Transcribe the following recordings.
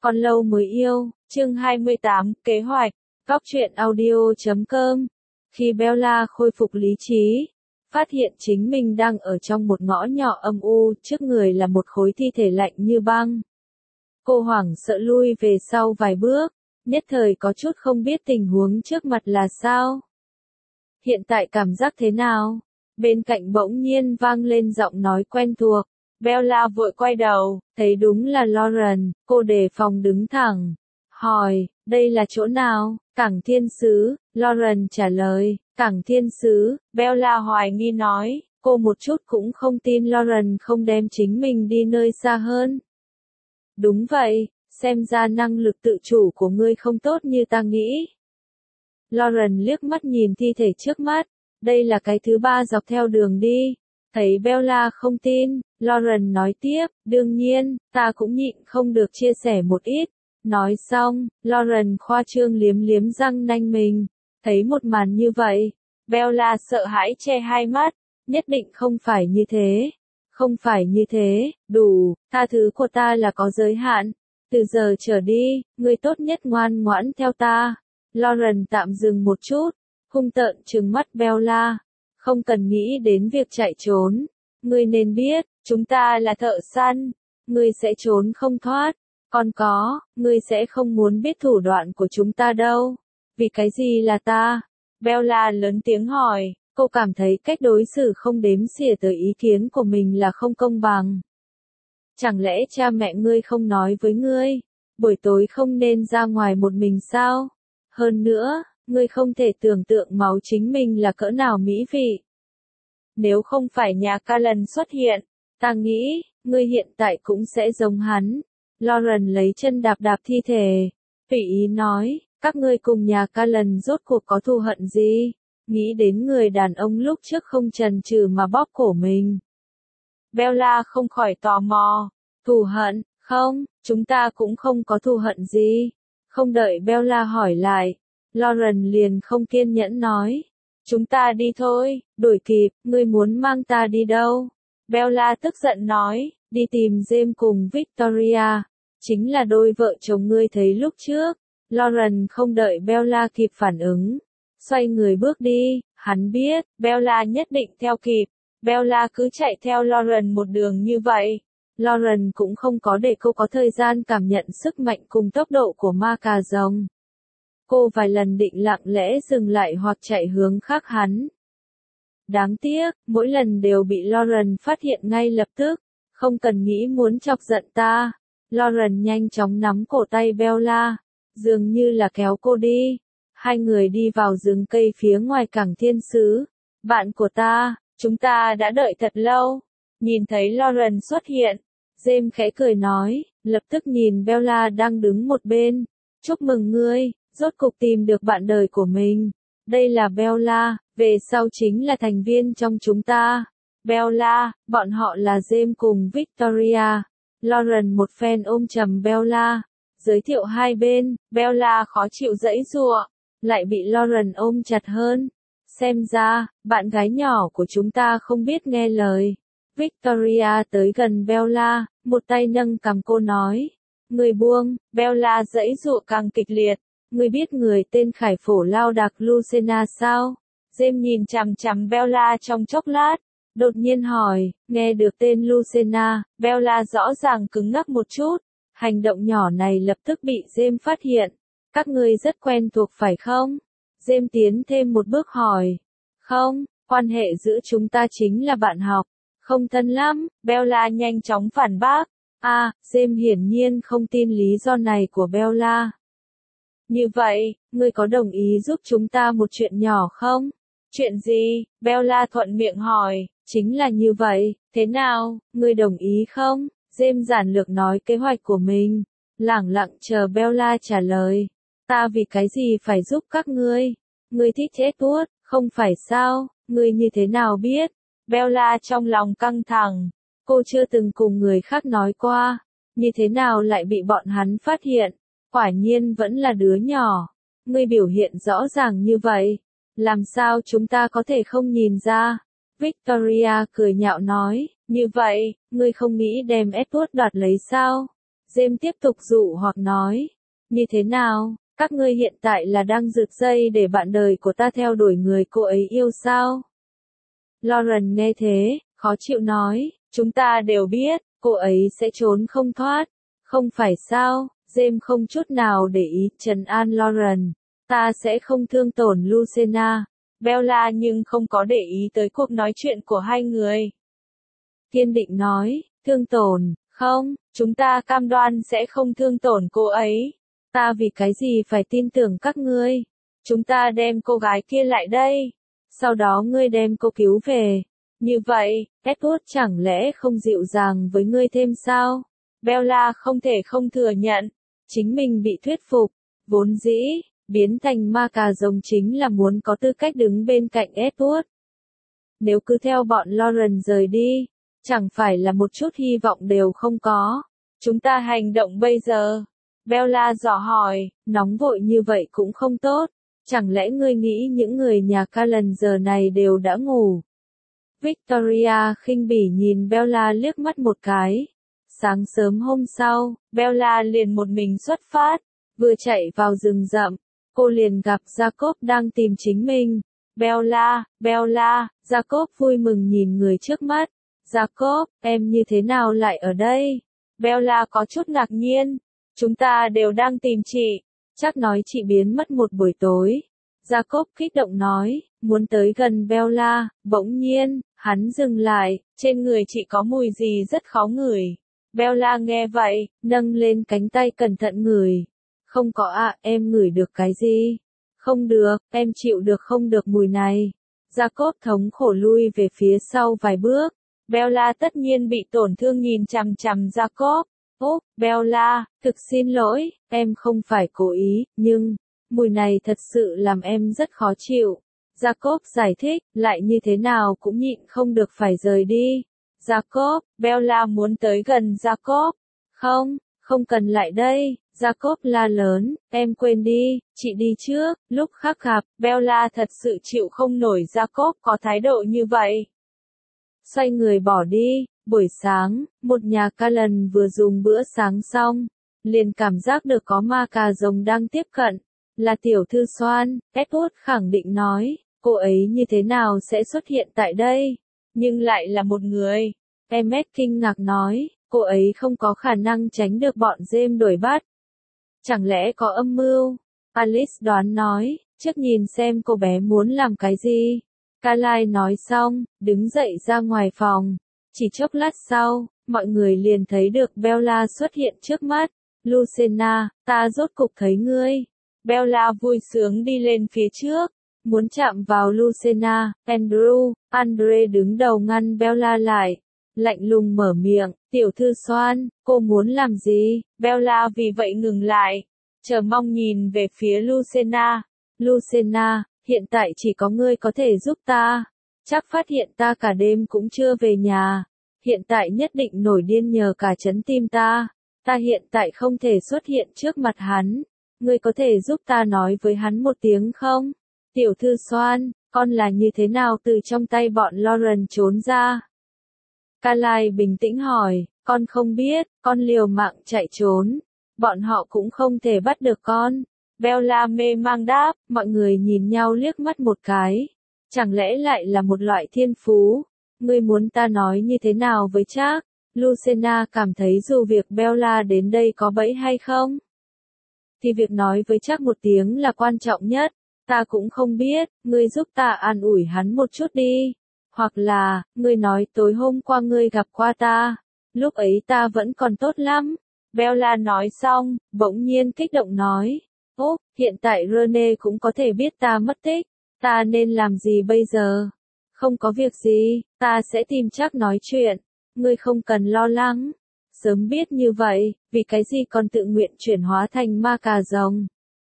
Còn lâu mới yêu, chương 28, kế hoạch, Góc truyện audio.com. Khi Bella khôi phục lý trí, phát hiện chính mình đang ở trong một ngõ nhỏ âm u, trước người là một khối thi thể lạnh như băng. Cô hoảng sợ lui về sau vài bước, nhất thời có chút không biết tình huống trước mặt là sao. Hiện tại cảm giác thế nào? Bên cạnh bỗng nhiên vang lên giọng nói quen thuộc. Bella vội quay đầu, thấy đúng là Lauren, cô đề phòng đứng thẳng. Hỏi, đây là chỗ nào? Cảng Thiên Sứ, Lauren trả lời, Cảng Thiên Sứ, Bella hoài nghi nói, cô một chút cũng không tin Lauren không đem chính mình đi nơi xa hơn. Đúng vậy, xem ra năng lực tự chủ của ngươi không tốt như ta nghĩ. Lauren liếc mắt nhìn thi thể trước mắt, đây là cái thứ ba dọc theo đường đi. Thấy Bella không tin, Lauren nói tiếp, đương nhiên, ta cũng nhịn không được chia sẻ một ít. Nói xong, Lauren khoa trương liếm liếm răng nanh mình. Thấy một màn như vậy, Bella sợ hãi che hai mắt, nhất định không phải như thế. Không phải như thế, đủ, tha thứ của ta là có giới hạn. Từ giờ trở đi, ngươi tốt nhất ngoan ngoãn theo ta. Lauren tạm dừng một chút, hung tợn trừng mắt Bella. Không cần nghĩ đến việc chạy trốn. Ngươi nên biết, chúng ta là thợ săn. Ngươi sẽ trốn không thoát. Còn có, ngươi sẽ không muốn biết thủ đoạn của chúng ta đâu. Vì cái gì là ta? Bella lớn tiếng hỏi, cô cảm thấy cách đối xử không đếm xỉa tới ý kiến của mình là không công bằng. Chẳng lẽ cha mẹ ngươi không nói với ngươi, buổi tối không nên ra ngoài một mình sao? Hơn nữa, ngươi không thể tưởng tượng máu chính mình là cỡ nào mỹ vị. Nếu không phải nhà Callan xuất hiện, ta nghĩ, ngươi hiện tại cũng sẽ giống hắn. Lauren lấy chân đạp đạp thi thể. Tùy ý nói, các ngươi cùng nhà Callan rốt cuộc có thù hận gì? Nghĩ đến người đàn ông lúc trước không chần chừ mà bóp cổ mình. Bella không khỏi tò mò. Thù hận, không, chúng ta cũng không có thù hận gì. Không đợi Bella hỏi lại, Lauren liền không kiên nhẫn nói. Chúng ta đi thôi, đuổi kịp, ngươi muốn mang ta đi đâu? Bella tức giận nói, đi tìm James cùng Victoria. Chính là đôi vợ chồng ngươi thấy lúc trước. Lauren không đợi Bella kịp phản ứng. Xoay người bước đi, hắn biết, Bella nhất định theo kịp. Bella cứ chạy theo Lauren một đường như vậy. Lauren cũng không có để cô có thời gian cảm nhận sức mạnh cùng tốc độ của ma cà rồng. Cô vài lần định lặng lẽ dừng lại hoặc chạy hướng khác hắn. Đáng tiếc, mỗi lần đều bị Lauren phát hiện ngay lập tức. Không cần nghĩ muốn chọc giận ta. Lauren nhanh chóng nắm cổ tay Bella, dường như là kéo cô đi. Hai người đi vào rừng cây phía ngoài Cảng Thiên Sứ. Bạn của ta, chúng ta đã đợi thật lâu. Nhìn thấy Lauren xuất hiện, James khẽ cười nói, lập tức nhìn Bella đang đứng một bên. Chúc mừng ngươi, rốt cục tìm được bạn đời của mình. Đây là Bella, về sau chính là thành viên trong chúng ta. Bella, bọn họ là James cùng Victoria. Lauren một phen ôm chầm Bella, giới thiệu hai bên. Bella khó chịu giãy giụa, lại bị Lauren ôm chặt hơn. Xem ra, bạn gái nhỏ của chúng ta không biết nghe lời. Victoria tới gần Bella, một tay nâng cằm cô nói. Người buông, Bella giãy giụa càng kịch liệt. Người biết người tên Khải Phổ Lao Đặc Lucena sao? James nhìn chằm chằm Bella trong chốc lát. Đột nhiên hỏi, nghe được tên Lucena, Bella rõ ràng cứng ngắc một chút. Hành động nhỏ này lập tức bị James phát hiện. Các ngươi rất quen thuộc phải không? James tiến thêm một bước hỏi. Không, quan hệ giữa chúng ta chính là bạn học. Không thân lắm, Bella nhanh chóng phản bác. James hiển nhiên không tin lý do này của Bella. Như vậy, ngươi có đồng ý giúp chúng ta một chuyện nhỏ không? Chuyện gì? Bella thuận miệng hỏi. Chính là như vậy, thế nào, ngươi đồng ý không? James giản lược nói kế hoạch của mình. Lẳng lặng chờ Bella trả lời. Ta vì cái gì phải giúp các ngươi? Ngươi thích chết tuốt, không phải sao? Ngươi như thế nào biết? Bella trong lòng căng thẳng. Cô chưa từng cùng người khác nói qua. Như thế nào lại bị bọn hắn phát hiện? Quả nhiên vẫn là đứa nhỏ. Ngươi biểu hiện rõ ràng như vậy. Làm sao chúng ta có thể không nhìn ra? Victoria cười nhạo nói, như vậy, ngươi không nghĩ đem Edward đoạt lấy sao? James tiếp tục dụ hoặc nói. Như thế nào, các ngươi hiện tại là đang rượt dây để bạn đời của ta theo đuổi người cô ấy yêu sao? Lauren nghe thế, khó chịu nói, chúng ta đều biết, cô ấy sẽ trốn không thoát. Không phải sao, James không chút nào để ý trấn an Lauren. Ta sẽ không thương tổn Lucena. Bella nhưng không có để ý tới cuộc nói chuyện của hai người. Kiên định nói, thương tổn, không, chúng ta cam đoan sẽ không thương tổn cô ấy. Ta vì cái gì phải tin tưởng các ngươi? Chúng ta đem cô gái kia lại đây. Sau đó ngươi đem cô cứu về. Như vậy, Edward chẳng lẽ không dịu dàng với ngươi thêm sao? Bella không thể không thừa nhận. Chính mình bị thuyết phục. Vốn dĩ, biến thành ma cà rồng chính là muốn có tư cách đứng bên cạnh Edward. Nếu cứ theo bọn Lauren rời đi, chẳng phải là một chút hy vọng đều không có. Chúng ta hành động bây giờ. Bella dò hỏi, nóng vội như vậy cũng không tốt. Chẳng lẽ ngươi nghĩ những người nhà Callan giờ này đều đã ngủ? Victoria khinh bỉ nhìn Bella liếc mắt một cái. Sáng sớm hôm sau, Bella liền một mình xuất phát. Vừa chạy vào rừng rậm, cô liền gặp Jacob đang tìm chính mình. Bella, Jacob vui mừng nhìn người trước mắt. Jacob, em như thế nào lại ở đây? Bella có chút ngạc nhiên. Chúng ta đều đang tìm chị. Chắc nói chị biến mất một buổi tối. Jacob kích động nói, muốn tới gần Bella, bỗng nhiên, hắn dừng lại, trên người chị có mùi gì rất khó ngửi. Bella nghe vậy, nâng lên cánh tay cẩn thận ngửi. Không có ạ, em ngửi được cái gì? Không được, em chịu được không được mùi này. Jacob thống khổ lui về phía sau vài bước. Bella tất nhiên bị tổn thương nhìn chằm chằm Jacob. Úp, Bella, thực xin lỗi, em không phải cố ý, nhưng, mùi này thật sự làm em rất khó chịu. Jacob giải thích, lại như thế nào cũng nhịn không được phải rời đi. Jacob, Bella muốn tới gần Jacob. Không cần lại đây, Jacob la lớn, em quên đi, chị đi trước. Lúc khác gặp, Bella thật sự chịu không nổi Jacob có thái độ như vậy. Xoay người bỏ đi. Buổi sáng, một nhà Callan vừa dùng bữa sáng xong, liền cảm giác được có ma cà rồng đang tiếp cận. Là tiểu thư Swan, Edward khẳng định nói, cô ấy như thế nào sẽ xuất hiện tại đây, nhưng lại là một người. Emmet kinh ngạc nói, cô ấy không có khả năng tránh được bọn James đuổi bắt. Chẳng lẽ có âm mưu? Alice đoán nói, trước nhìn xem cô bé muốn làm cái gì. Carlisle nói xong, đứng dậy ra ngoài phòng. Chỉ chốc lát sau, mọi người liền thấy được Bella xuất hiện trước mắt. Lucena, ta rốt cục thấy ngươi. Bella vui sướng đi lên phía trước, muốn chạm vào Lucena. Andre đứng đầu ngăn Bella lại. Lạnh lùng mở miệng, tiểu thư Swan, cô muốn làm gì? Bella vì vậy ngừng lại, chờ mong nhìn về phía Lucena. Lucena, hiện tại chỉ có ngươi có thể giúp ta. Chắc phát hiện ta cả đêm cũng chưa về nhà. Hiện tại nhất định nổi điên nhờ cả chấn tim ta. Ta hiện tại không thể xuất hiện trước mặt hắn. Ngươi có thể giúp ta nói với hắn một tiếng không? Tiểu thư Swan, con là như thế nào từ trong tay bọn Lauren trốn ra? Carlisle bình tĩnh hỏi, con không biết, con liều mạng chạy trốn. Bọn họ cũng không thể bắt được con. Bella mê mang đáp, mọi người nhìn nhau liếc mắt một cái. Chẳng lẽ lại là một loại thiên phú? Ngươi muốn ta nói như thế nào với Jack? Lucena cảm thấy dù việc Bella đến đây có bẫy hay không, thì việc nói với Jack một tiếng là quan trọng nhất. Ta cũng không biết, ngươi giúp ta an ủi hắn một chút đi. Hoặc là, ngươi nói tối hôm qua ngươi gặp qua ta. Lúc ấy ta vẫn còn tốt lắm. Bella nói xong, bỗng nhiên kích động nói. Úp, hiện tại Rene cũng có thể biết ta mất tích. Ta nên làm gì bây giờ? Không có việc gì, ta sẽ tìm Jack nói chuyện. Ngươi không cần lo lắng. Sớm biết như vậy, vì cái gì còn tự nguyện chuyển hóa thành ma cà rồng?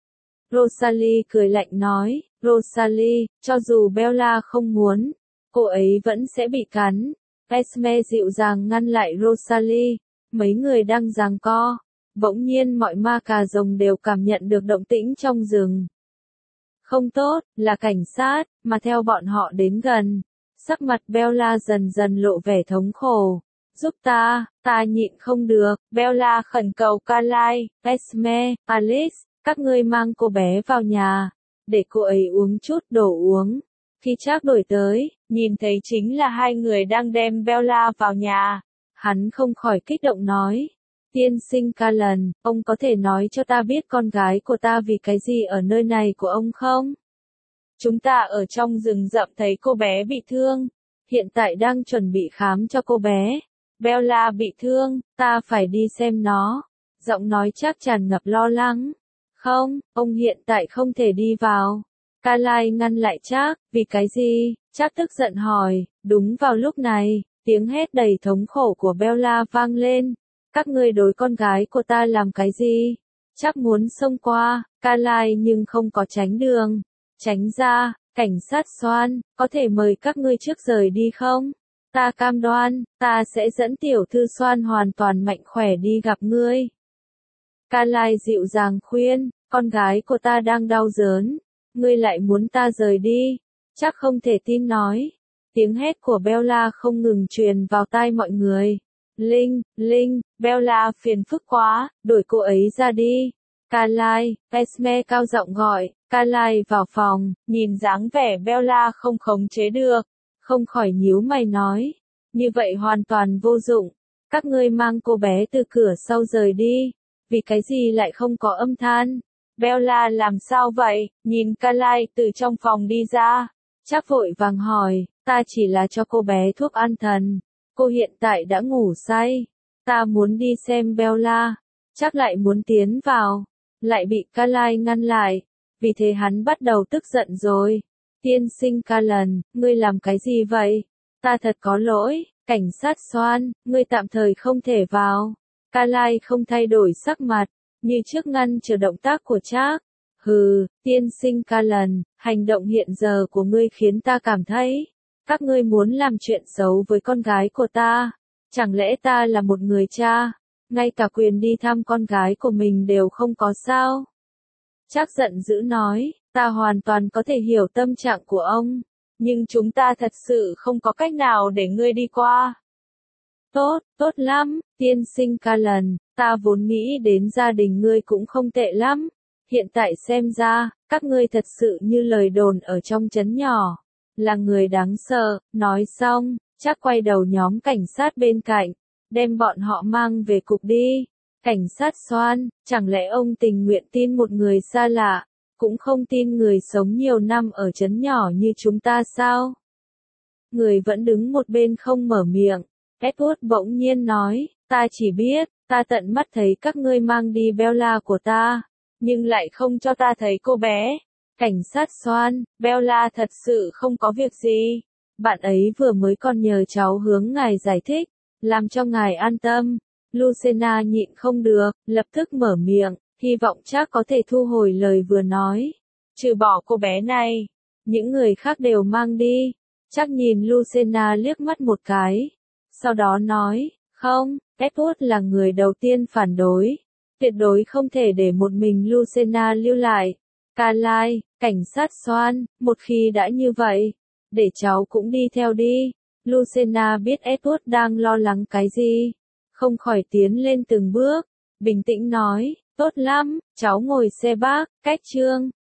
Rosalie cười lạnh nói, Rosalie, cho dù Bella không muốn, cô ấy vẫn sẽ bị cắn. Esme dịu dàng ngăn lại Rosalie. Mấy người đang giằng co. Bỗng nhiên mọi ma cà rồng đều cảm nhận được động tĩnh trong rừng. Không tốt, là cảnh sát, mà theo bọn họ đến gần. Sắc mặt Bella dần dần lộ vẻ thống khổ. Giúp ta nhịn không được, Bella khẩn cầu Carly, Esme, Alice, các ngươi mang cô bé vào nhà, để cô ấy uống chút đồ uống. Khi Charles đổi tới, nhìn thấy chính là hai người đang đem Bella vào nhà. Hắn không khỏi kích động nói, tiên sinh Callan, ông có thể nói cho ta biết con gái của ta vì cái gì ở nơi này của ông không? Chúng ta ở trong rừng rậm thấy cô bé bị thương, hiện tại đang chuẩn bị khám cho cô bé. Bella bị thương, ta phải đi xem nó. Giọng nói chắc tràn ngập lo lắng. Không, ông hiện tại không thể đi vào. Carly ngăn lại Charles, vì cái gì? Charles tức giận hỏi. Đúng vào lúc này, tiếng hét đầy thống khổ của Bella vang lên. Các ngươi đối con gái của ta làm cái gì? Charles muốn xông qua, Carly nhưng không có tránh đường. Tránh ra, cảnh sát Swan, có thể mời các ngươi trước rời đi không? Ta cam đoan, ta sẽ dẫn tiểu thư Swan hoàn toàn mạnh khỏe đi gặp ngươi. Carly dịu dàng khuyên, con gái của ta đang đau đớn, ngươi lại muốn ta rời đi. Chắc không thể tin nói. Tiếng hét của Bella không ngừng truyền vào tai mọi người. Linh, Bella phiền phức quá, đuổi cô ấy ra đi. Carly, Esme cao giọng gọi. Carly vào phòng, nhìn dáng vẻ Bella không khống chế được, không khỏi nhíu mày nói, như vậy hoàn toàn vô dụng, các ngươi mang cô bé từ cửa sau rời đi, vì cái gì lại không có âm thanh? Bella làm sao vậy? Nhìn Carly từ trong phòng đi ra, Chắc vội vàng hỏi, ta chỉ là cho cô bé thuốc an thần, cô hiện tại đã ngủ say, ta muốn đi xem Bella, Chắc lại muốn tiến vào, lại bị Carly ngăn lại. Vì thế hắn bắt đầu tức giận rồi. Tiên sinh Callan, ngươi làm cái gì vậy? Ta thật có lỗi, cảnh sát Swan, ngươi tạm thời không thể vào. Carly không thay đổi sắc mặt, như trước ngăn chờ động tác của Charles. Hừ, tiên sinh Callan, hành động hiện giờ của ngươi khiến ta cảm thấy, các ngươi muốn làm chuyện xấu với con gái của ta. Chẳng lẽ ta là một người cha, ngay cả quyền đi thăm con gái của mình đều không có sao? Chắc giận dữ nói, ta hoàn toàn có thể hiểu tâm trạng của ông, nhưng chúng ta thật sự không có cách nào để ngươi đi qua. Tốt lắm, tiên sinh Callan, ta vốn nghĩ đến gia đình ngươi cũng không tệ lắm. Hiện tại xem ra, các ngươi thật sự như lời đồn ở trong trấn nhỏ, là người đáng sợ. Nói xong, Chắc quay đầu nhóm cảnh sát bên cạnh, đem bọn họ mang về cục đi. Cảnh sát Swan, chẳng lẽ ông tình nguyện tin một người xa lạ, cũng không tin người sống nhiều năm ở trấn nhỏ như chúng ta sao? Người vẫn đứng một bên không mở miệng. Edward bỗng nhiên nói, ta chỉ biết, ta tận mắt thấy các ngươi mang đi Bella của ta, nhưng lại không cho ta thấy cô bé. Cảnh sát Swan, Bella thật sự không có việc gì. Bạn ấy vừa mới còn nhờ cháu hướng ngài giải thích, làm cho ngài an tâm. Lucena nhịn không được, lập tức mở miệng, hy vọng chắc có thể thu hồi lời vừa nói. Trừ bỏ cô bé này, những người khác đều mang đi. Chắc nhìn Lucena liếc mắt một cái. Sau đó nói, không, Edward là người đầu tiên phản đối. Tuyệt đối không thể để một mình Lucena lưu lại. Carly, cảnh sát Swan, một khi đã như vậy, để cháu cũng đi theo đi. Lucena biết Edward đang lo lắng cái gì, không khỏi tiến lên từng bước, bình tĩnh nói, tốt lắm, cháu ngồi xe bác, cách chương.